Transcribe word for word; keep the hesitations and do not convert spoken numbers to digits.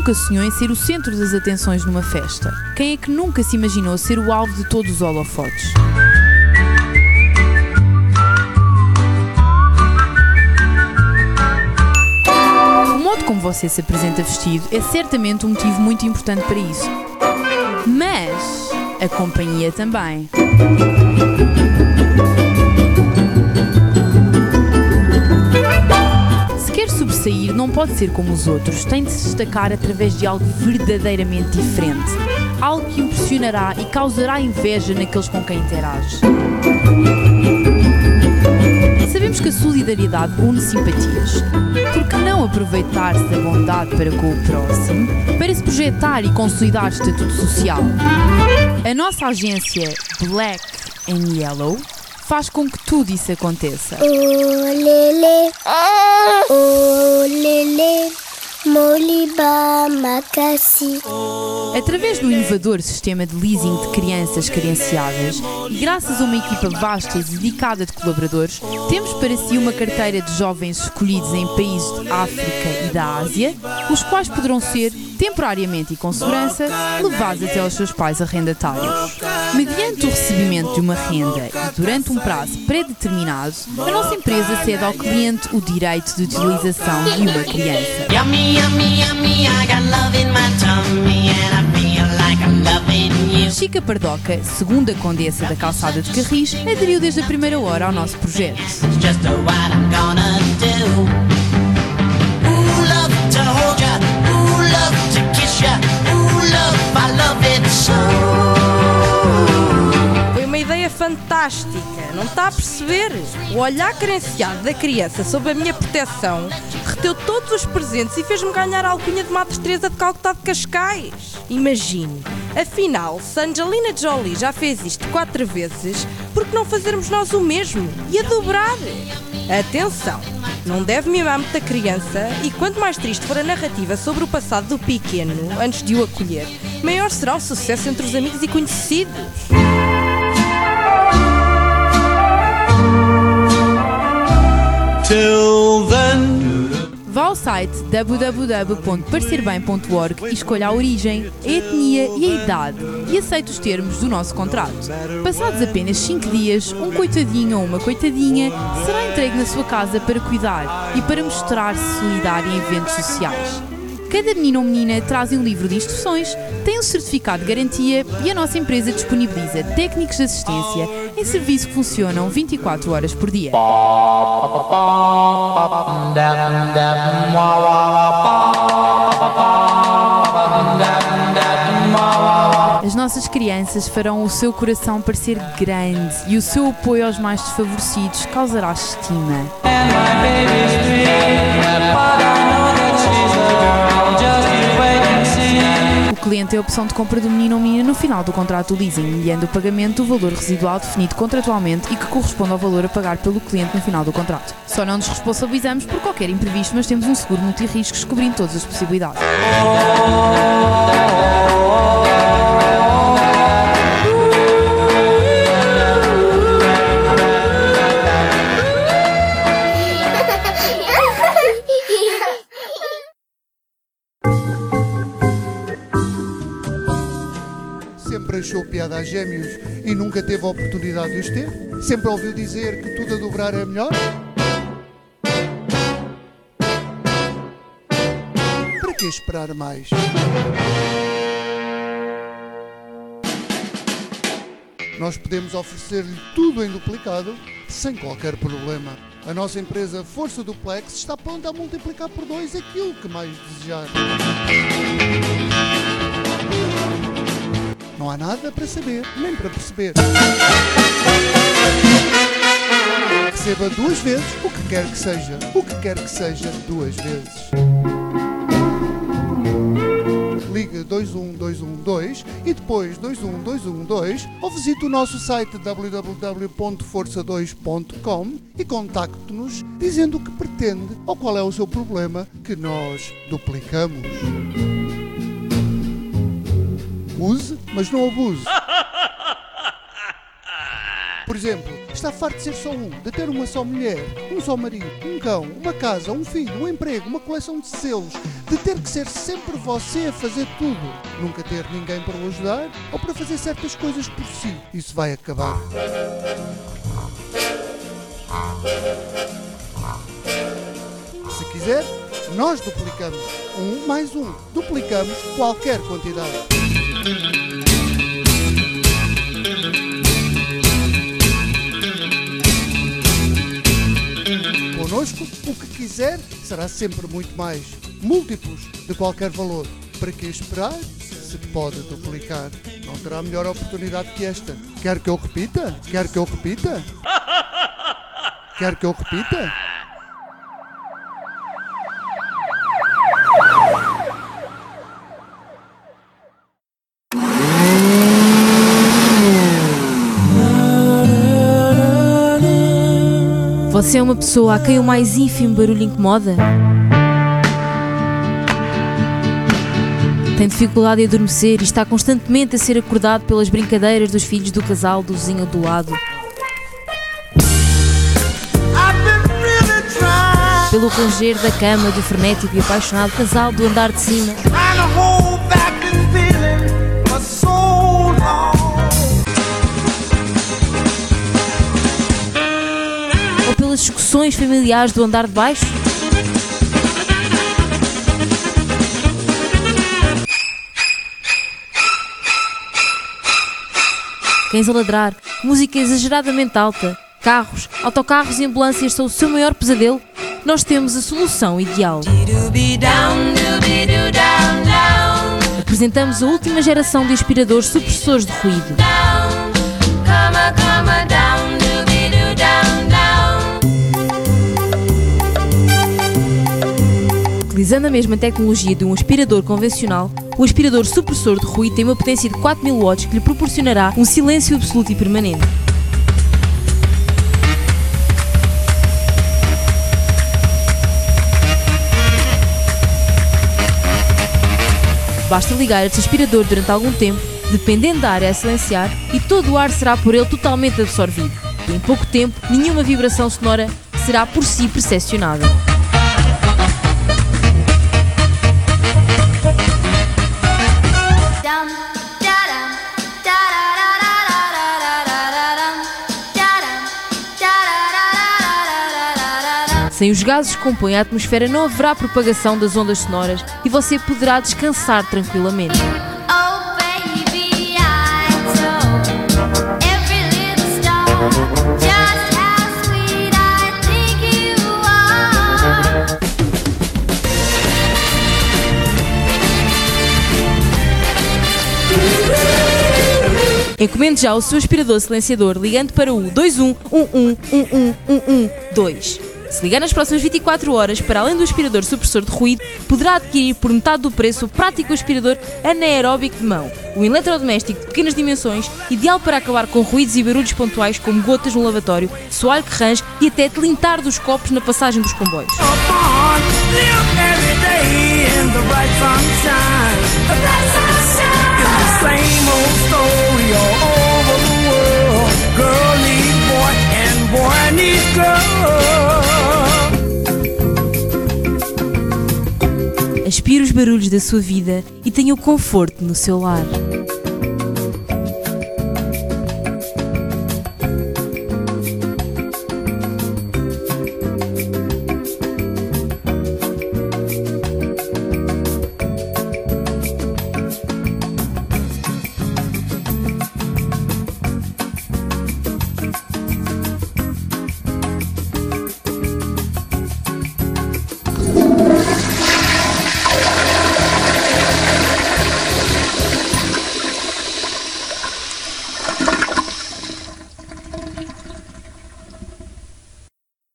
nunca sonhou em ser o centro das atenções numa festa? Quem é que nunca se imaginou ser o alvo de todos os holofotes? O modo como você se apresenta vestido é certamente um motivo muito importante para isso. Mas a companhia também. Se quer sobressair, não pode ser como os outros, tem de se destacar através de algo verdadeiramente diferente. Algo que impressionará e causará inveja naqueles com quem interage. Sabemos que a solidariedade une simpatias. Por que não aproveitar-se da bondade para com o próximo, para se projetar e consolidar estatuto social? A nossa agência Black and Yellow faz com que tudo isso aconteça. Oh, lele, oh, lele, moliba, macassi. Através do inovador sistema de leasing de crianças carenciadas e graças a uma equipa vasta e dedicada de colaboradores, temos para si uma carteira de jovens escolhidos em países de África e da Ásia, os quais poderão ser, temporariamente e com segurança, levados até aos seus pais arrendatários. Mediante o recebimento de uma renda e durante um prazo pré-determinado, a nossa empresa cede ao cliente o direito de utilização de uma criança. Chica Pardoca, segunda condessa da calçada de Carris, aderiu desde a primeira hora ao nosso projeto. Foi uma ideia fantástica, não está a perceber? O olhar carenciado da criança sob a minha proteção reteu todos os presentes e fez-me ganhar a alcunha de Madre Teresa de Calcutá de Cascais. Imagine, afinal, se Angelina Jolie já fez isto quatro vezes, por que não fazermos nós o mesmo? E a dobrar? Atenção, não deve mimar muito a criança e quanto mais triste for a narrativa sobre o passado do pequeno, antes de o acolher, maior será o sucesso entre os amigos e conhecidos. Till then. Vá ao site w w w ponto parecer bem ponto org e escolha a origem, a etnia e a idade e aceite os termos do nosso contrato. Passados apenas cinco dias, um coitadinho ou uma coitadinha será entregue na sua casa para cuidar e para mostrar-se solidário em eventos sociais. Cada menino ou menina traz um livro de instruções, tem um certificado de garantia e a nossa empresa disponibiliza técnicos de assistência em serviço que funcionam vinte e quatro horas por dia. As nossas crianças farão o seu coração parecer grande e o seu apoio aos mais desfavorecidos causará estima. O cliente tem a opção de compra do menino ou menina no final do contrato do leasing, mediante o pagamento do valor residual definido contratualmente e que corresponde ao valor a pagar pelo cliente no final do contrato. Só não nos responsabilizamos por qualquer imprevisto, mas temos um seguro multirriscos cobrindo todas as possibilidades. Sempre achou piada a gêmeos e nunca teve a oportunidade de os ter? Sempre ouviu dizer que tudo a dobrar é melhor? Para que esperar mais? Nós podemos oferecer-lhe tudo em duplicado sem qualquer problema. A nossa empresa Força Duplex está pronta a multiplicar por dois aquilo que mais desejar. Não há nada para saber, nem para perceber. Receba duas vezes o que quer que seja. O que quer que seja, duas vezes. Ligue dois um dois um dois e depois dois um dois um dois ou visite o nosso site w w w ponto força dois ponto com e contacte-nos dizendo o que pretende ou qual é o seu problema que nós duplicamos. Use, mas não abuse. Por exemplo, está farto de ser só um, de ter uma só mulher, um só marido, um cão, uma casa, um filho, um emprego, uma coleção de selos, de ter que ser sempre você a fazer tudo, nunca ter ninguém para o ajudar ou para fazer certas coisas por si. Isso vai acabar. Se quiser, nós duplicamos. Um mais um. Duplicamos qualquer quantidade. Connosco, o que quiser será sempre muito mais. Múltiplos de qualquer valor. Para que esperar? Se pode duplicar. Não terá melhor oportunidade que esta. Quer que eu repita? Quer que eu repita? Quer que eu repita? Você é uma pessoa a quem o mais ínfimo barulho incomoda? Tem dificuldade em adormecer e está constantemente a ser acordado pelas brincadeiras dos filhos do casal do vizinho do lado? Pelo ranger da cama do frenético e apaixonado casal do andar de cima? Ou pelas discussões familiares do andar de baixo? Cães a ladrar, música exageradamente alta, carros, autocarros e ambulâncias são o seu maior pesadelo? Nós temos a solução ideal. Apresentamos a última geração de aspiradores supressores de ruído. Utilizando a mesma tecnologia de um aspirador convencional, o aspirador supressor de ruído tem uma potência de quatro mil watts que lhe proporcionará um silêncio absoluto e permanente. Basta ligar este aspirador durante algum tempo, dependendo da área a silenciar, e todo o ar será por ele totalmente absorvido. E em pouco tempo, nenhuma vibração sonora será por si percepcionada. Sem os gases que compõem a atmosfera não haverá propagação das ondas sonoras e você poderá descansar tranquilamente. Encomende já o seu aspirador silenciador ligando para o dois um um um um um um um dois. Se ligar nas próximas vinte e quatro horas, para além do aspirador supressor de ruído, poderá adquirir por metade do preço o prático aspirador anaeróbico de mão, um eletrodoméstico de pequenas dimensões, ideal para acabar com ruídos e barulhos pontuais como gotas no lavatório, soalho que range e até tilintar dos copos na passagem dos comboios. Aspire os barulhos da sua vida e tenha o conforto no seu lar.